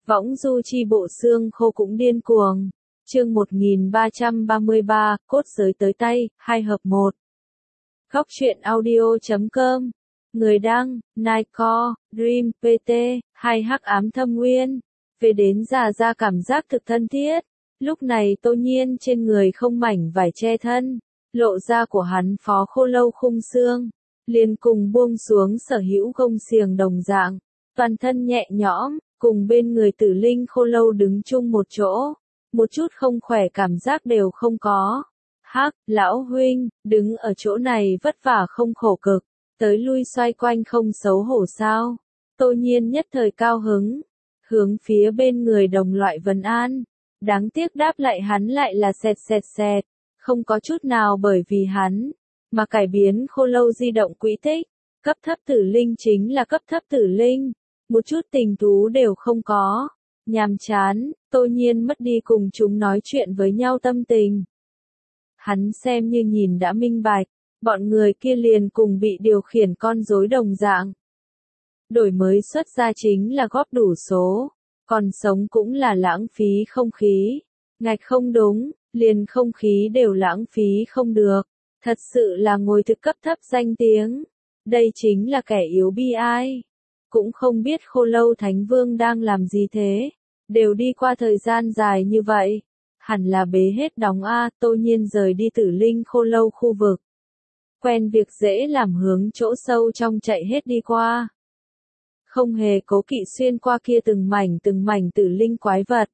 Võng du chi bộ xương khô cũng điên cuồng. Chương 1333, cốt giới tới tay, 2 hợp 1. Góc truyện audio.com. Người đăng, Nightcore, Dream, PT, hay Hắc Ám Thâm Nguyên. Về đến già ra cảm giác thực thân thiết. Lúc này Tô Nhiên trên người không mảnh vải che thân, lộ ra của hắn phó khô lâu khung xương, liền cùng buông xuống sở hữu gông xiềng đồng dạng, toàn thân nhẹ nhõm, cùng bên người Tử Linh khô lâu đứng chung một chỗ, một chút không khỏe cảm giác đều không có. Hắc, lão huynh, đứng ở chỗ này vất vả không khổ cực, tới lui xoay quanh không xấu hổ sao? Tô Nhiên nhất thời cao hứng, hướng phía bên người đồng loại vấn an. Đáng tiếc đáp lại hắn lại là sẹt, không có chút nào bởi vì hắn, mà cải biến khô lâu di động quỹ tích. Cấp thấp tử linh chính là cấp thấp tử linh, một chút tình thú đều không có. Nhàm chán, Tô Nhiên mất đi cùng chúng nói chuyện với nhau tâm tình. Hắn xem như nhìn đã minh bạch, bọn người kia liền cùng bị điều khiển con rối đồng dạng. Đổi mới xuất ra chính là góp đủ số, còn sống cũng là lãng phí không khí. Ngạch không đúng, liền không khí đều lãng phí không được. Thật sự là ngồi thực cấp thấp danh tiếng. Đây chính là kẻ yếu bi ai. Cũng không biết khô lâu Thánh Vương đang làm gì thế. Đều đi qua thời gian dài như vậy. Hẳn là bế hết đóng A. Tô Nhiên rời đi Tử Linh khô lâu khu vực. Quen việc dễ làm hướng chỗ sâu trong chạy hết đi qua. Không hề cố kỵ xuyên qua kia từng mảnh Tử Linh quái vật.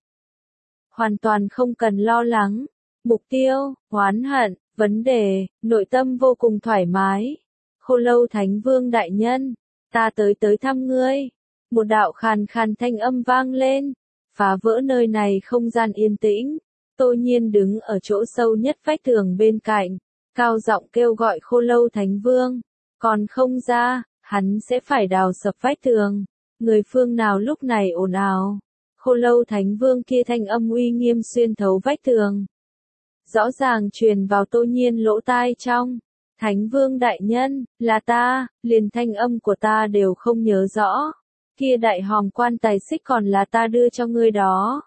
Hoàn toàn không cần lo lắng. Mục tiêu, oán hận, vấn đề, nội tâm vô cùng thoải mái. Khô lâu Thánh Vương đại nhân, ta tới thăm ngươi. Một đạo khàn thanh âm vang lên, phá vỡ nơi này không gian yên tĩnh. Tô Nhiên đứng ở chỗ sâu nhất vách tường bên cạnh, cao giọng kêu gọi khô lâu Thánh Vương. Còn không ra, hắn sẽ phải đào sập vách tường. Người phương nào lúc này ồn ào. Khô lâu Thánh Vương kia thanh âm uy nghiêm xuyên thấu vách tường. Rõ ràng truyền vào Tô Nhiên lỗ tai trong. Thánh Vương đại nhân, là ta, liền thanh âm của ta đều không nhớ rõ. Kia đại hòm quan tài xích còn là ta đưa cho ngươi đó.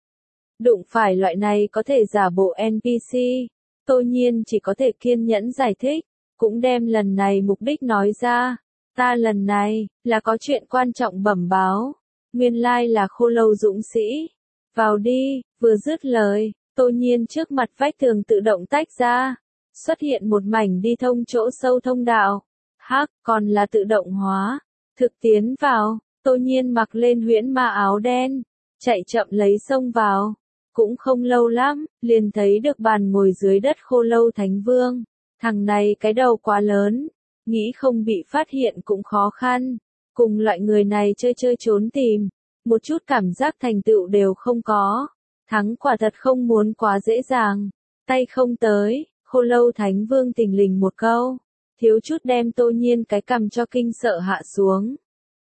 Đụng phải loại này có thể giả bộ NPC. Tô Nhiên chỉ có thể kiên nhẫn giải thích, cũng đem lần này mục đích nói ra. Ta lần này, là có chuyện quan trọng bẩm báo. Nguyên lai là khô lâu dũng sĩ. Vào đi, vừa dứt lời, Tô Nhiên trước mặt vách tường tự động tách ra. Xuất hiện một mảnh đi thông chỗ sâu thông đạo. Hắc, còn là tự động hóa. Thực tiến vào, Tô Nhiên mặc lên huyễn ma áo đen. Chạy chậm lấy xông vào. Cũng không lâu lắm, liền thấy được bàn ngồi dưới đất khô lâu Thánh Vương. Thằng này cái đầu quá lớn. Nghĩ không bị phát hiện cũng khó khăn. Cùng loại người này chơi trốn tìm. Một chút cảm giác thành tựu đều không có. Thắng quả thật không muốn quá dễ dàng. Tay không tới, khô lâu Thánh Vương tình lình một câu. Thiếu chút đem Tô Nhiên cái cằm cho kinh sợ hạ xuống.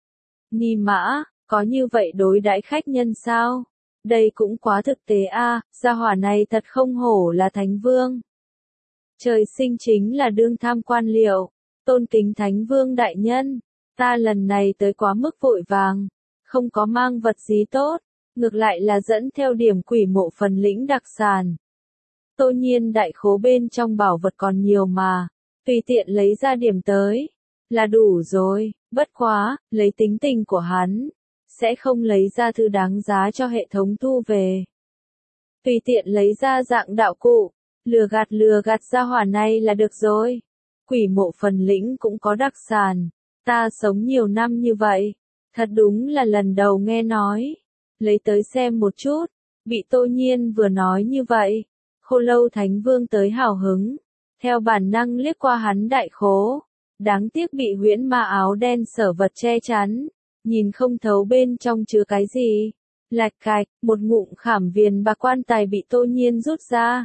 Ni mã, có như vậy đối đãi khách nhân sao? Đây cũng quá thực tế a, gia hỏa này thật không hổ là Thánh Vương. Trời sinh chính là đương tham quan liệu. Tôn kính Thánh Vương đại nhân, ta lần này tới quá mức vội vàng, không có mang vật gì tốt, ngược lại là dẫn theo điểm quỷ mộ phần lĩnh đặc sản. Tô Nhiên đại khố bên trong bảo vật còn nhiều mà, tùy tiện lấy ra điểm tới, là đủ rồi, bất quá, lấy tính tình của hắn, sẽ không lấy ra thứ đáng giá cho hệ thống thu về. Tùy tiện lấy ra dạng đạo cụ, lừa gạt ra hỏa này là được rồi. Quỷ mộ phần lĩnh cũng có đặc sản, ta sống nhiều năm như vậy, thật đúng là lần đầu nghe nói. Lấy tới xem một chút, bị Tô Nhiên vừa nói như vậy, khô lâu Thánh Vương tới hào hứng, theo bản năng liếc qua hắn đại khố, đáng tiếc bị huyễn ma áo đen sở vật che chắn, nhìn không thấu bên trong chứa cái gì. Lạch cạch, một ngụm khảm viền bạc quan tài bị Tô Nhiên rút ra.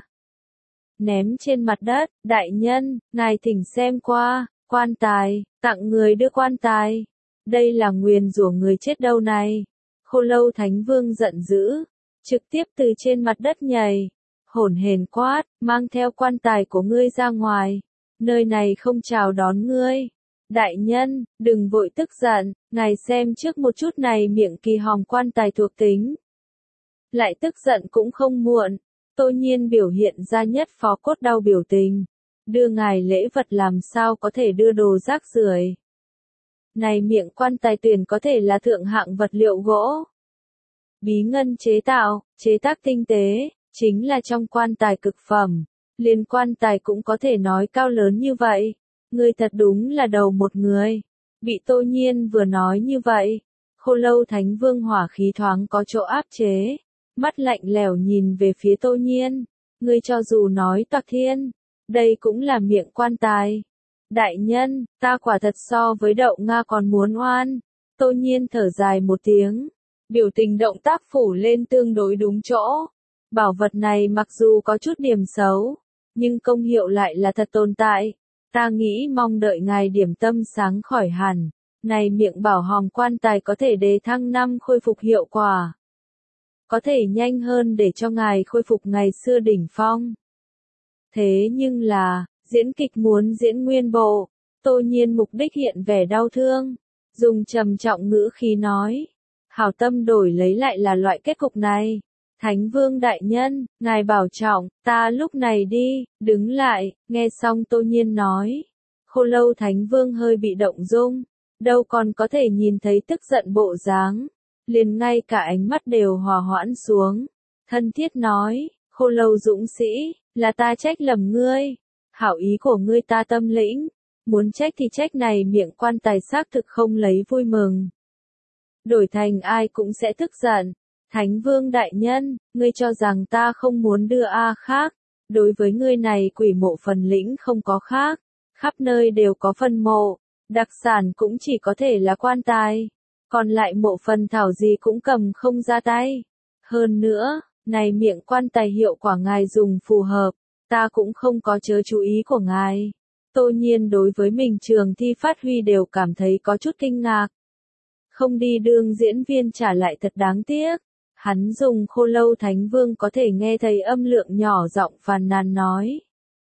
Ném trên mặt đất, đại nhân, ngài thỉnh xem qua, quan tài, tặng người đưa quan tài. Đây là nguyền rủa người chết đâu này. Khô lâu Thánh Vương giận dữ, trực tiếp từ trên mặt đất nhảy, hổn hển quát, mang theo quan tài của ngươi ra ngoài. Nơi này không chào đón ngươi. Đại nhân, đừng vội tức giận, ngài xem trước một chút này miệng kỳ hòm quan tài thuộc tính. Lại tức giận cũng không muộn. Tô Nhiên biểu hiện ra nhất phó cốt đau biểu tình. Đưa ngài lễ vật làm sao có thể đưa đồ rác rưởi. Này miệng quan tài tuyển có thể là thượng hạng vật liệu gỗ. Bí ngân chế tác tinh tế, chính là trong quan tài cực phẩm. Liên quan tài cũng có thể nói cao lớn như vậy. Ngươi thật đúng là đầu một người. Bị Tô Nhiên vừa nói như vậy. Khô Lâu Thánh Vương hỏa khí thoáng có chỗ áp chế. Mắt lạnh lẽo nhìn về phía Tô Nhiên. Ngươi cho dù nói toạc thiên. Đây cũng là miệng quan tài. Đại nhân, ta quả thật so với đậu Nga còn muốn oan. Tô Nhiên thở dài một tiếng. Biểu tình động tác phủ lên tương đối đúng chỗ. Bảo vật này mặc dù có chút điểm xấu. Nhưng công hiệu lại là thật tồn tại. Ta nghĩ mong đợi ngài điểm tâm sáng khỏi hẳn. Này miệng bảo hòm quan tài có thể đề thăng 5 khôi phục hiệu quả. Có thể nhanh hơn để cho ngài khôi phục ngày xưa đỉnh phong. Thế nhưng là, diễn kịch muốn diễn nguyên bộ. Tô Nhiên mục đích hiện vẻ đau thương. Dùng trầm trọng ngữ khí nói. Hảo tâm đổi lấy lại là loại kết cục này. Thánh Vương đại nhân, ngài bảo trọng, ta lúc này đi, đứng lại, nghe xong Tô Nhiên nói. Khô Lâu Thánh Vương hơi bị động dung, đâu còn có thể nhìn thấy tức giận bộ dáng, liền ngay cả ánh mắt đều hòa hoãn xuống. Thân thiết nói, Khô Lâu dũng sĩ, là ta trách lầm ngươi, hảo ý của ngươi ta tâm lĩnh, muốn trách thì trách này miệng quan tài xác thực không lấy vui mừng. Đổi thành ai cũng sẽ tức giận. Thánh Vương đại nhân, ngươi cho rằng ta không muốn đưa khác. Đối với ngươi này quỷ mộ phần lĩnh không có khác. Khắp nơi đều có phần mộ. Đặc sản cũng chỉ có thể là quan tài. Còn lại mộ phần thảo gì cũng cầm không ra tay. Hơn nữa, này miệng quan tài hiệu quả ngài dùng phù hợp. Ta cũng không có chớ chú ý của ngài. Tô Nhiên đối với mình trường thi phát huy đều cảm thấy có chút kinh ngạc. Không đi đương diễn viên trả lại thật đáng tiếc. Hắn dùng Khô Lâu Thánh Vương có thể nghe thấy âm lượng nhỏ giọng phàn nàn nói.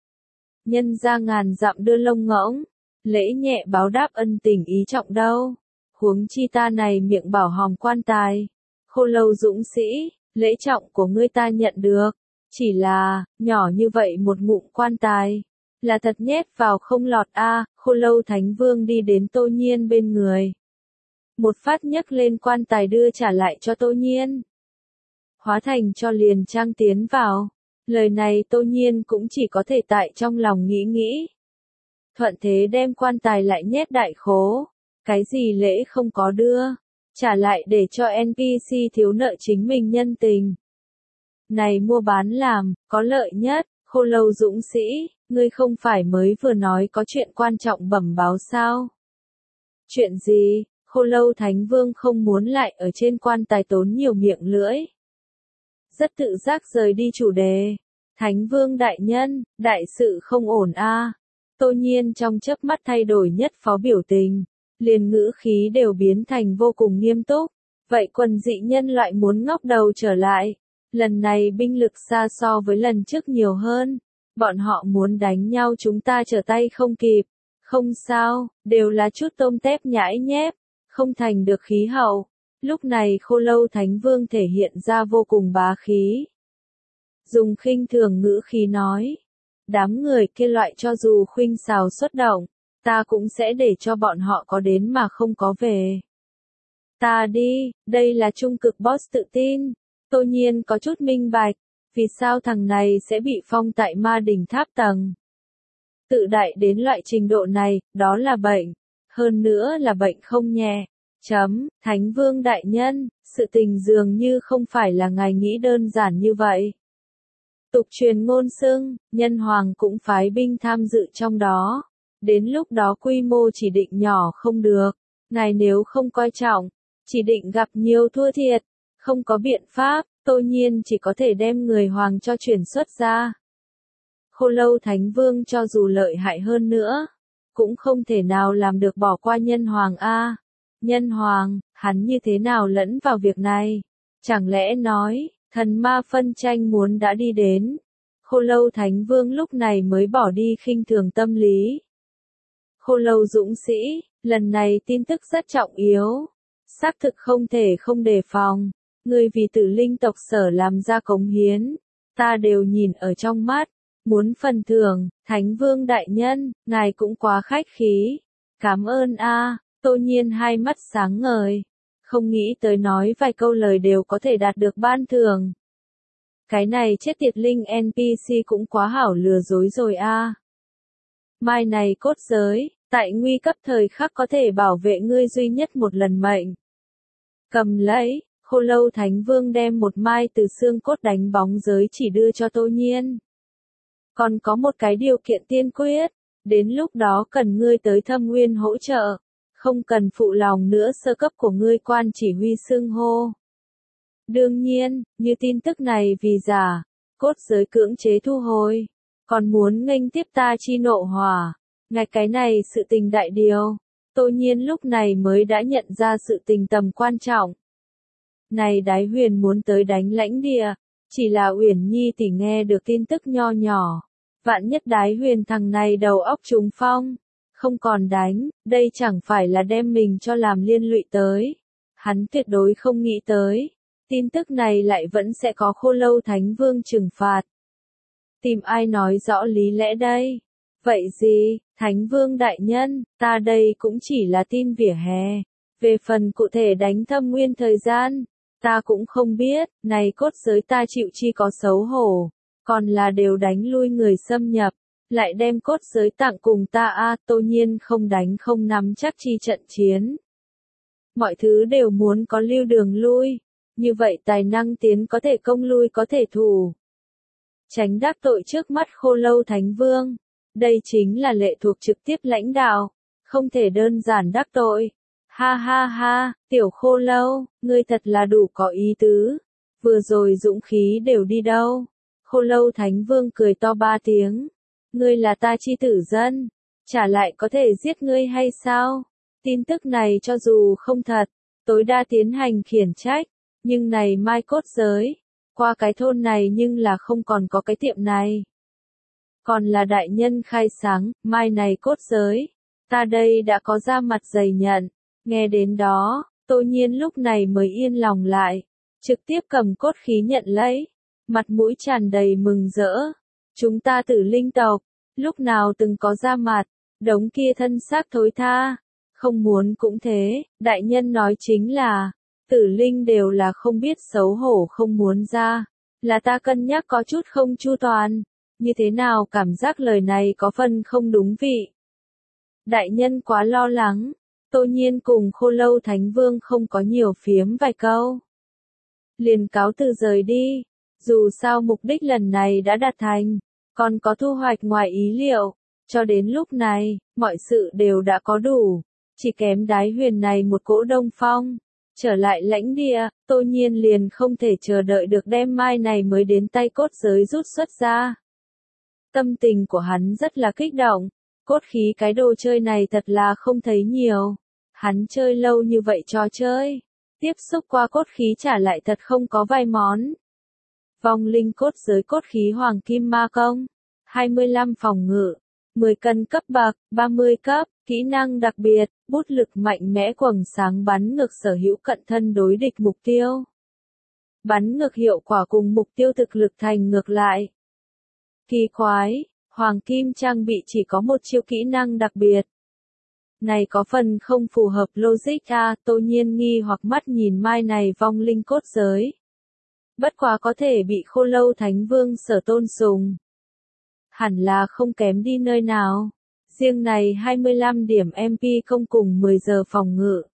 Nhân ra ngàn dặm đưa lông ngỗng, lễ nhẹ báo đáp ân tình ý trọng đâu. Huống chi ta này miệng bảo hòm quan tài. Khô Lâu dũng sĩ, lễ trọng của ngươi ta nhận được. Chỉ là, nhỏ như vậy một ngụm quan tài. Là thật nhét vào không lọt Khô Lâu Thánh Vương đi đến Tô Nhiên bên người. Một phát nhấc lên quan tài đưa trả lại cho Tô Nhiên. Hóa thành cho liền trang tiến vào. Lời này Tô Nhiên cũng chỉ có thể tại trong lòng nghĩ. Thuận thế đem quan tài lại nhét đại khố. Cái gì lễ không có đưa. Trả lại để cho NPC thiếu nợ chính mình nhân tình. Này mua bán làm, có lợi nhất, Khô Lâu dũng sĩ, ngươi không phải mới vừa nói có chuyện quan trọng bẩm báo sao? Chuyện gì? Khô Lâu Thánh Vương không muốn lại ở trên quan tài tốn nhiều miệng lưỡi. Rất tự giác rời đi chủ đề. Thánh Vương đại nhân, đại sự không ổn Tô Nhiên trong chớp mắt thay đổi nhất phó biểu tình. Liền ngữ khí đều biến thành vô cùng nghiêm túc. Vậy quần dị nhân loại muốn ngóc đầu trở lại. Lần này binh lực xa so với lần trước nhiều hơn. Bọn họ muốn đánh nhau chúng ta trở tay không kịp. Không sao, đều là chút tôm tép nhãi nhép. Không thành được khí hậu. Lúc này Khô Lâu Thánh Vương thể hiện ra vô cùng bá khí. Dùng khinh thường ngữ khí nói. Đám người kia loại cho dù khuynh xào xuất động, ta cũng sẽ để cho bọn họ có đến mà không có về. Ta đi, đây là trung cực boss tự tin. Tô Nhiên có chút minh bạch, vì sao thằng này sẽ bị phong tại ma đỉnh tháp tầng. Tự đại đến loại trình độ này, đó là bệnh. Hơn nữa là bệnh không nhẹ. Thánh Vương đại nhân, sự tình dường như không phải là ngài nghĩ đơn giản như vậy. Tục truyền ngôn xưng, nhân hoàng cũng phái binh tham dự trong đó. Đến lúc đó quy mô chỉ định nhỏ không được. Ngài nếu không coi trọng, chỉ định gặp nhiều thua thiệt. Không có biện pháp, Tô Nhiên chỉ có thể đem người hoàng cho chuyển xuất ra. Khô Lâu Thánh Vương cho dù lợi hại hơn nữa, cũng không thể nào làm được bỏ qua nhân hoàng Nhân hoàng, hắn như thế nào lẫn vào việc này? Chẳng lẽ nói, thần ma phân tranh muốn đã đi đến? Khô Lâu Thánh Vương lúc này mới bỏ đi khinh thường tâm lý. Khô lâu dũng sĩ, lần này tin tức rất trọng yếu. Xác thực không thể không đề phòng. Ngươi vì Tử Linh tộc Sở làm ra cống hiến, ta đều nhìn ở trong mắt. Muốn phần thưởng, Thánh Vương đại nhân, ngài cũng quá khách khí. Cảm ơn a. Tô Nhiên hai mắt sáng ngời. Không nghĩ tới nói vài câu lời đều có thể đạt được ban thưởng. Cái này chết tiệt linh NPC cũng quá hảo lừa dối rồi a. Mai này cốt giới, tại nguy cấp thời khắc có thể bảo vệ ngươi duy nhất một lần mệnh. Cầm lấy, Khô Lâu Thánh Vương đem một mai từ xương cốt đánh bóng giới chỉ đưa cho Tô Nhiên. Còn có một cái điều kiện tiên quyết, đến lúc đó cần ngươi tới Thâm Nguyên hỗ trợ, không cần phụ lòng nữa sơ cấp của ngươi quan chỉ huy xưng hô. Đương nhiên, như tin tức này vì giả, cốt giới cưỡng chế thu hồi, còn muốn nghênh tiếp ta chi nộ hỏa, ngạch cái này sự tình đại điều. Tô Nhiên lúc này mới đã nhận ra sự tình tầm quan trọng. Này Đái Huyền muốn tới đánh lãnh địa, chỉ là Uyển Nhi tỷ nghe được tin tức nho nhỏ. Vạn nhất Đái Huyền thằng này đầu óc trúng phong, không còn đánh, đây chẳng phải là đem mình cho làm liên lụy tới. Hắn tuyệt đối không nghĩ tới, tin tức này lại vẫn sẽ có Khô Lâu Thánh Vương trừng phạt. Tìm ai nói rõ lý lẽ đây? Vậy gì, Thánh Vương đại nhân, ta đây cũng chỉ là tin vỉa hè. Về phần cụ thể đánh Thâm Nguyên thời gian, ta cũng không biết, này cốt giới ta chịu chi có xấu hổ, còn là đều đánh lui người xâm nhập, lại đem cốt giới tặng cùng ta a. Tô Nhiên không đánh không nắm chắc chi trận chiến. Mọi thứ đều muốn có lưu đường lui, như vậy tài năng tiến có thể công lui có thể thủ. Tránh đắc tội trước mắt Khô Lâu Thánh Vương, đây chính là lệ thuộc trực tiếp lãnh đạo, không thể đơn giản đắc tội. Ha ha ha, tiểu Khô Lâu, ngươi thật là đủ có ý tứ. Vừa rồi dũng khí đều đi đâu? Khô Lâu Thánh Vương cười to ba tiếng. Ngươi là ta chi tử dân, trả lại có thể giết ngươi hay sao? Tin tức này cho dù không thật, tối đa tiến hành khiển trách, nhưng này mai cốt giới, qua cái thôn này nhưng là không còn có cái tiệm này. Còn là đại nhân khai sáng, mai này cốt giới, ta đây đã có ra mặt dày nhận. Nghe đến đó, Tô Nhiên lúc này mới yên lòng lại, trực tiếp cầm cốt khí nhận lấy, mặt mũi tràn đầy mừng rỡ. Chúng ta Tử Linh tộc, lúc nào từng có ra mặt, đống kia thân xác thối tha, không muốn cũng thế, đại nhân nói chính là, Tử Linh đều là không biết xấu hổ không muốn ra, là ta cân nhắc có chút không chu toàn, như thế nào cảm giác lời này có phần không đúng vị. Đại nhân quá lo lắng. Tô Nhiên cùng Khô Lâu Thánh Vương không có nhiều phiếm vài câu. Liền cáo từ rời đi, dù sao mục đích lần này đã đạt thành, còn có thu hoạch ngoài ý liệu, cho đến lúc này, mọi sự đều đã có đủ, chỉ kém Đái Huyền này một cỗ đông phong, trở lại lãnh địa, Tô Nhiên liền không thể chờ đợi được đem mai này mới đến tay cốt giới rút xuất ra. Tâm tình của hắn rất là kích động, cốt khí cái đồ chơi này thật là không thấy nhiều. Hắn chơi lâu như vậy trò chơi, tiếp xúc qua cốt khí trả lại thật không có vài món. Vong linh cốt giới cốt khí hoàng kim ma công, 25 phòng ngự, 10 cân cấp bậc, 30 cấp, kỹ năng đặc biệt, bút lực mạnh mẽ quầng sáng bắn ngược sở hữu cận thân đối địch mục tiêu. Bắn ngược hiệu quả cùng mục tiêu thực lực thành ngược lại. Kỳ quái, hoàng kim trang bị chỉ có một chiêu kỹ năng đặc biệt. Này có phần không phù hợp logic a. Tô Nhiên nghi hoặc mắt nhìn mai này vong linh cốt giới. Bất quá có thể bị Khô Lâu Thánh Vương sở tôn sùng. Hẳn là không kém đi nơi nào. Riêng này 25 điểm MP không cùng 10 giờ phòng ngự.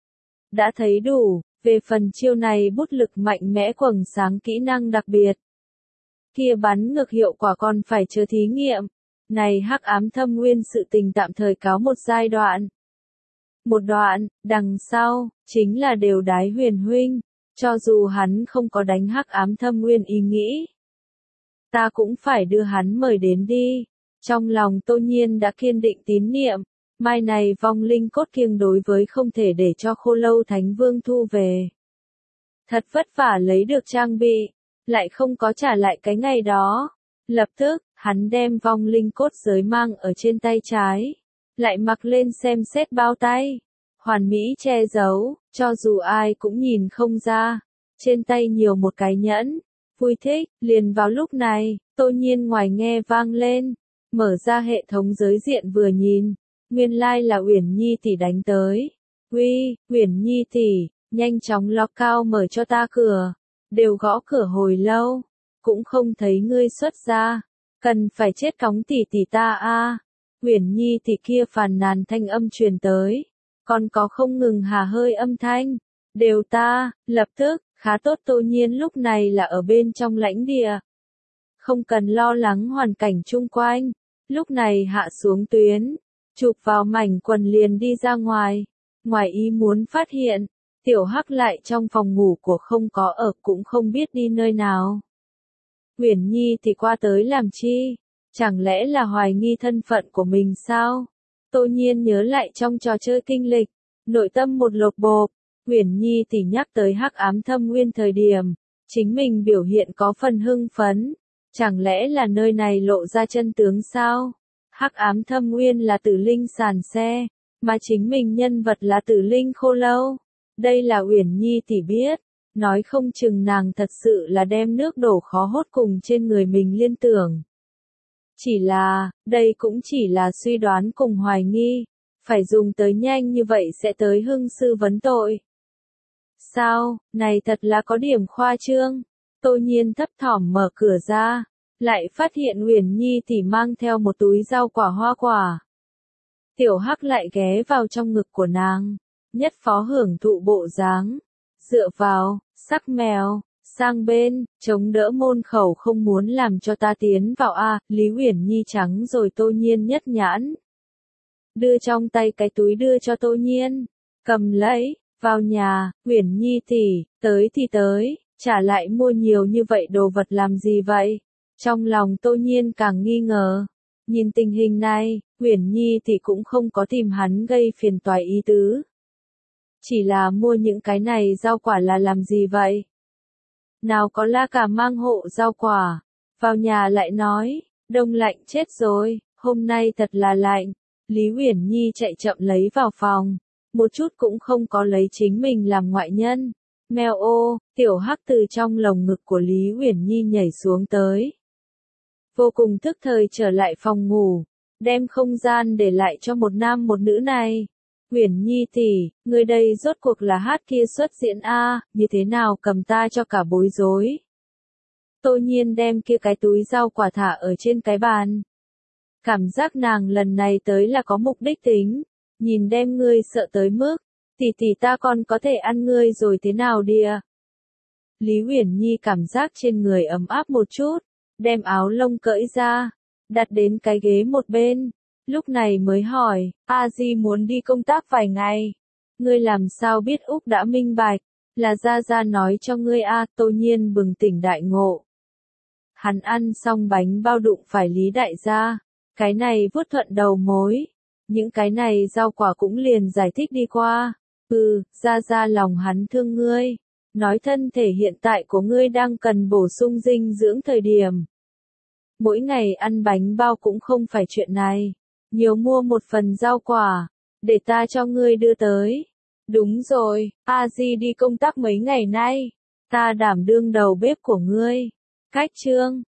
Đã thấy đủ, về phần chiêu này bút lực mạnh mẽ quầng sáng kỹ năng đặc biệt. Kia bắn ngược hiệu quả còn phải chờ thí nghiệm. Này hắc ám thâm nguyên sự tình tạm thời cáo một giai đoạn. Một đoạn, đằng sau, chính là đều Đái Huyền huynh, cho dù hắn không có đánh hắc ám thâm nguyên ý nghĩ. Ta cũng phải đưa hắn mời đến đi. Trong lòng Tô Nhiên đã kiên định tín niệm, mai này vong linh cốt kiêng đối với không thể để cho Khô Lâu Thánh Vương thu về. Thật vất vả lấy được trang bị, lại không có trả lại cái ngày đó. Lập tức, hắn đem vong linh cốt giới mang ở trên tay trái. lại mặc lên xem xét bao tay. Hoàn mỹ che giấu, cho dù ai cũng nhìn không ra. Trên tay nhiều một cái nhẫn. Vui thích, liền vào lúc này, Tô Nhiên ngoài nghe vang lên. Mở ra hệ thống giới diện vừa nhìn. Nguyên lai là Uyển Nhi tỷ đánh tới. Uy, Uyển Nhi tỷ, nhanh chóng lock cao mở cho ta cửa. Đều gõ cửa hồi lâu, cũng không thấy ngươi xuất ra. Cần phải chết cóng tỷ tỷ ta a. Uyển Nhi tỷ kia phàn nàn thanh âm truyền tới. Còn có không ngừng hà hơi âm thanh. Đều ta, lập tức, khá tốt. Tô Nhiên lúc này là ở bên trong lãnh địa. Không cần lo lắng hoàn cảnh chung quanh. Lúc này hạ xuống tuyến. Chụp vào mảnh quần liền đi ra ngoài. Ngoài ý muốn phát hiện. Tiểu Hắc lại trong phòng ngủ của không có ở cũng không biết đi nơi nào. Uyển Nhi thì qua tới làm chi? Chẳng lẽ là hoài nghi thân phận của mình sao? Tô Nhiên nhớ lại trong trò chơi kinh lịch. Nội tâm một lột bộp. Uyển Nhi thì nhắc tới Hắc Ám Thâm Nguyên thời điểm. Chính mình biểu hiện có phần hưng phấn. Chẳng lẽ là nơi này lộ ra chân tướng sao? Hắc Ám Thâm Nguyên là tử linh sàn xe. Mà chính mình nhân vật là tử linh khô lâu. Đây là Uyển Nhi tỷ biết, nói không chừng nàng thật sự là đem nước đổ khó hốt cùng trên người mình liên tưởng. Chỉ là, đây cũng chỉ là suy đoán cùng hoài nghi, phải dùng tới nhanh như vậy sẽ tới hưng sư vấn tội. Sao, này thật là có điểm khoa trương. Tô Nhiên thấp thỏm mở cửa ra, lại phát hiện Uyển Nhi tỷ mang theo một túi rau quả hoa quả. Tiểu Hắc lại ghé vào trong ngực của nàng. Nhất phó hưởng thụ bộ dáng, dựa vào, sắc mèo, sang bên, chống đỡ môn khẩu không muốn làm cho ta tiến vào a. Lý Uyển Nhi trắng rồi Tô Nhiên nhất nhãn. Đưa trong tay cái túi đưa cho Tô Nhiên, cầm lấy, vào nhà. Uyển Nhi tỷ, tới thì tới, trả lại mua nhiều như vậy đồ vật làm gì vậy? Trong lòng Tô Nhiên càng nghi ngờ. Nhìn tình hình này, Uyển Nhi thì cũng không có tìm hắn gây phiền toái ý tứ. Chỉ là mua những cái này rau quả là làm gì vậy? Nào có la cả mang hộ rau quả. Vào nhà lại nói, đông lạnh chết rồi, hôm nay thật là lạnh. Lý Uyển Nhi chạy chậm lấy vào phòng. Một chút cũng không có lấy chính mình làm ngoại nhân. Mèo ô, Tiểu Hắc từ trong lồng ngực của Lý Uyển Nhi nhảy xuống tới. Vô cùng tức thời trở lại phòng ngủ. Đem không gian để lại cho một nam một nữ này. Uyển Nhi tỷ, người đây rốt cuộc là hát kia xuất diễn a, như thế nào cầm ta cho cả bối rối. Tô Nhiên đem kia cái túi rau quả thả ở trên cái bàn. Cảm giác nàng lần này tới là có mục đích tính, nhìn đem ngươi sợ tới mức, tỷ ta còn có thể ăn ngươi rồi thế nào đìa. Lý Uyển Nhi cảm giác trên người ấm áp một chút, đem áo lông cởi ra, đặt đến cái ghế một bên. Lúc này mới hỏi, A Di muốn đi công tác vài ngày. Ngươi làm sao biết Úc đã minh bạch, là Gia Gia nói cho ngươi a. Tô Nhiên bừng tỉnh đại ngộ. Hắn ăn xong bánh bao đụng phải Lý đại gia, cái này vuốt thuận đầu mối. Những cái này rau quả cũng liền giải thích đi qua. Gia Gia lòng hắn thương ngươi. Nói thân thể hiện tại của ngươi đang cần bổ sung dinh dưỡng thời điểm. Mỗi ngày ăn bánh bao cũng không phải chuyện này. Nhiều mua một phần rau quả, để ta cho ngươi đưa tới. Đúng rồi, A Di đi công tác mấy ngày nay, ta đảm đương đầu bếp của ngươi. Cách chương